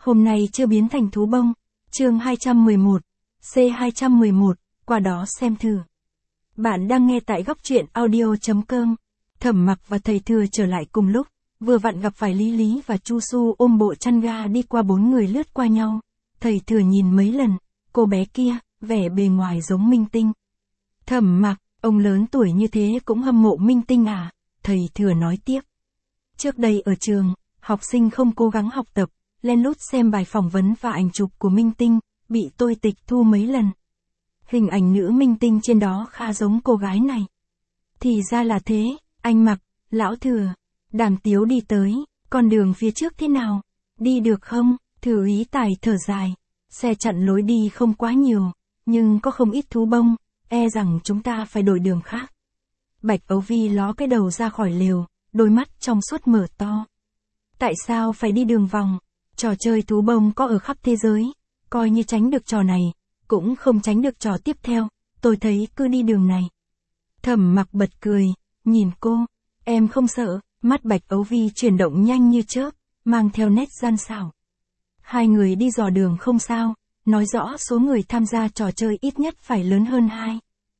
hôm nay chưa biến thành thú bông. Chương 211, C211, qua đó xem thử. Bạn đang nghe tại góc truyện audio.com. Thẩm Mặc và thầy Thừa trở lại cùng lúc, vừa vặn gặp phải Lý Lý và Chu Su ôm bộ chăn ga đi qua, bốn người lướt qua nhau. Thầy Thừa nhìn mấy lần, cô bé kia, vẻ bề ngoài giống Minh Tinh. Thẩm Mặc, ông lớn tuổi như thế cũng hâm mộ Minh Tinh à? Thầy Thừa nói tiếp. Trước đây ở trường, học sinh không cố gắng học tập, len lút xem bài phỏng vấn và ảnh chụp của Minh Tinh, bị tôi tịch thu mấy lần. Hình ảnh nữ Minh Tinh trên đó khá giống cô gái này. Thì ra là thế, anh Mặc, lão Thừa. Đàm Tiếu đi tới, con đường phía trước thế nào? Đi được không? Thừa úy Tài thở dài. Xe chặn lối đi không quá nhiều, nhưng có không ít thú bông, e rằng chúng ta phải đổi đường khác. Bạch Ấu Vi ló cái đầu ra khỏi lều, đôi mắt trong suốt mở to. Tại sao phải đi đường vòng? Trò chơi thú bông có ở khắp thế giới, coi như tránh được trò này, cũng không tránh được trò tiếp theo, tôi thấy cứ đi đường này. Thẩm Mặc bật cười, nhìn cô, em không sợ, mắt Bạch Ấu Vi chuyển động nhanh như chớp, mang theo nét gian xảo. Hai người đi dò đường không sao, nói rõ số người tham gia trò chơi ít nhất phải lớn hơn 2.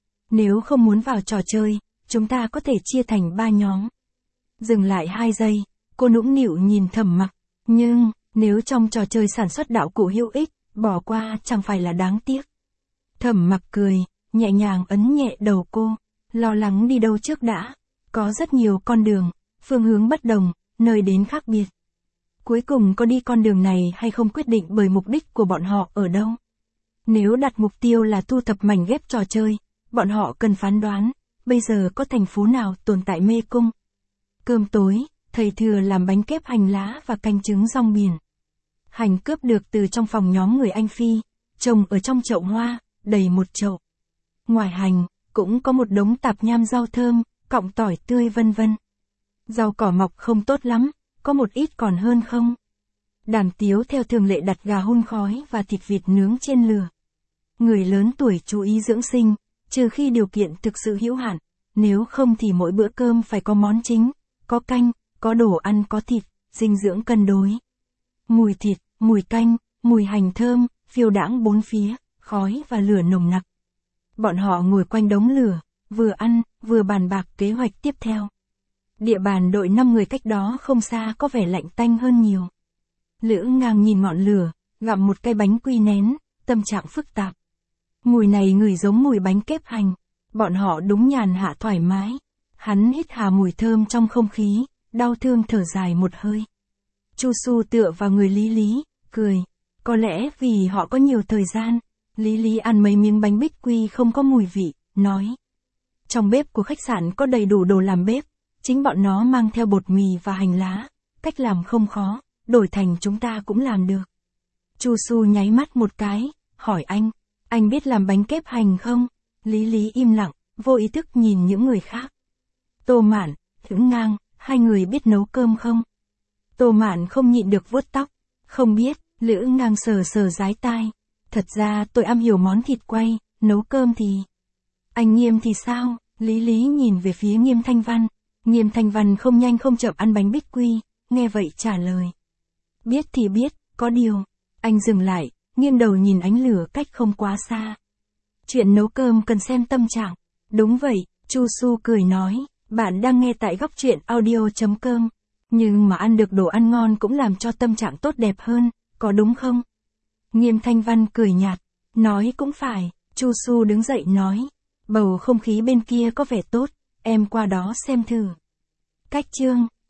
Nếu không muốn vào trò chơi, chúng ta có thể chia thành 3 nhóm. Dừng lại 2 giây, cô nũng nịu nhìn Thẩm Mặc, nhưng, nếu trong trò chơi sản xuất đạo cụ hữu ích, bỏ qua chẳng phải là đáng tiếc. Thẩm Mặc cười, nhẹ nhàng ấn nhẹ đầu cô, lo lắng đi đâu trước đã, có rất nhiều con đường, phương hướng bất đồng, nơi đến khác biệt. Cuối cùng có đi con đường này hay không quyết định bởi mục đích của bọn họ ở đâu. Nếu đặt mục tiêu là thu thập mảnh ghép trò chơi, bọn họ cần phán đoán, bây giờ có thành phố nào tồn tại mê cung. Cơm tối, thầy Thừa làm bánh kép hành lá và canh trứng rong biển. Hành cướp được từ trong phòng nhóm người Anh Phi, trồng ở trong chậu hoa, đầy một chậu. Ngoài hành, cũng có một đống tạp nham rau thơm, cọng tỏi tươi vân vân. Rau cỏ mọc không tốt lắm, có một ít còn hơn không. Đàm Tiếu theo thường lệ đặt gà hun khói và thịt vịt nướng trên lửa. Người lớn tuổi chú ý dưỡng sinh, trừ khi điều kiện thực sự hữu hạn, nếu không thì mỗi bữa cơm phải có món chính, có canh, có đồ ăn có thịt, dinh dưỡng cân đối. Mùi thịt, mùi canh, mùi hành thơm, phiêu đãng bốn phía, khói và lửa nồng nặc. Bọn họ ngồi quanh đống lửa, vừa ăn, vừa bàn bạc kế hoạch tiếp theo. Địa bàn đội 5 người cách đó không xa có vẻ lạnh tanh hơn nhiều. Lữ Ngang nhìn ngọn lửa, gặm một cái bánh quy nén, tâm trạng phức tạp. Mùi này ngửi giống mùi bánh kép hành, bọn họ đúng nhàn hạ thoải mái. Hắn hít hà mùi thơm trong không khí, đau thương thở dài một hơi. Chu Su tựa vào người Lý Lý, cười. Có lẽ vì họ có nhiều thời gian, Lý Lý ăn mấy miếng bánh bích quy không có mùi vị, nói. Trong bếp của khách sạn có đầy đủ đồ làm bếp, chính bọn nó mang theo bột mì và hành lá, cách làm không khó, đổi thành chúng ta cũng làm được. Chu Su nháy mắt một cái, hỏi anh biết làm bánh kép hành không? Lý Lý im lặng, vô ý thức nhìn những người khác. Tô Mạn, Lữ Ngang, hai người biết nấu cơm không? Tô Mạn không nhịn được vuốt tóc, không biết. Lữ Ngang sờ sờ dái tai. Thật ra tôi am hiểu món thịt quay, nấu cơm thì... Anh Nghiêm thì sao? Lý Lý nhìn về phía Nghiêm Thanh Văn. Nghiêm Thanh Văn không nhanh không chậm ăn bánh bích quy, nghe vậy trả lời. Biết thì biết, có điều. Anh dừng lại, nghiêng đầu nhìn ánh lửa cách không quá xa. Chuyện nấu cơm cần xem tâm trạng. Đúng vậy, Chu Su cười nói, bạn đang nghe tại góc truyện audio.com. Nhưng mà ăn được đồ ăn ngon cũng làm cho tâm trạng tốt đẹp hơn, có đúng không? Nghiêm Thanh Văn cười nhạt, nói cũng phải. Chu Su đứng dậy nói, bầu không khí bên kia có vẻ tốt, em qua đó xem thử. Cách chương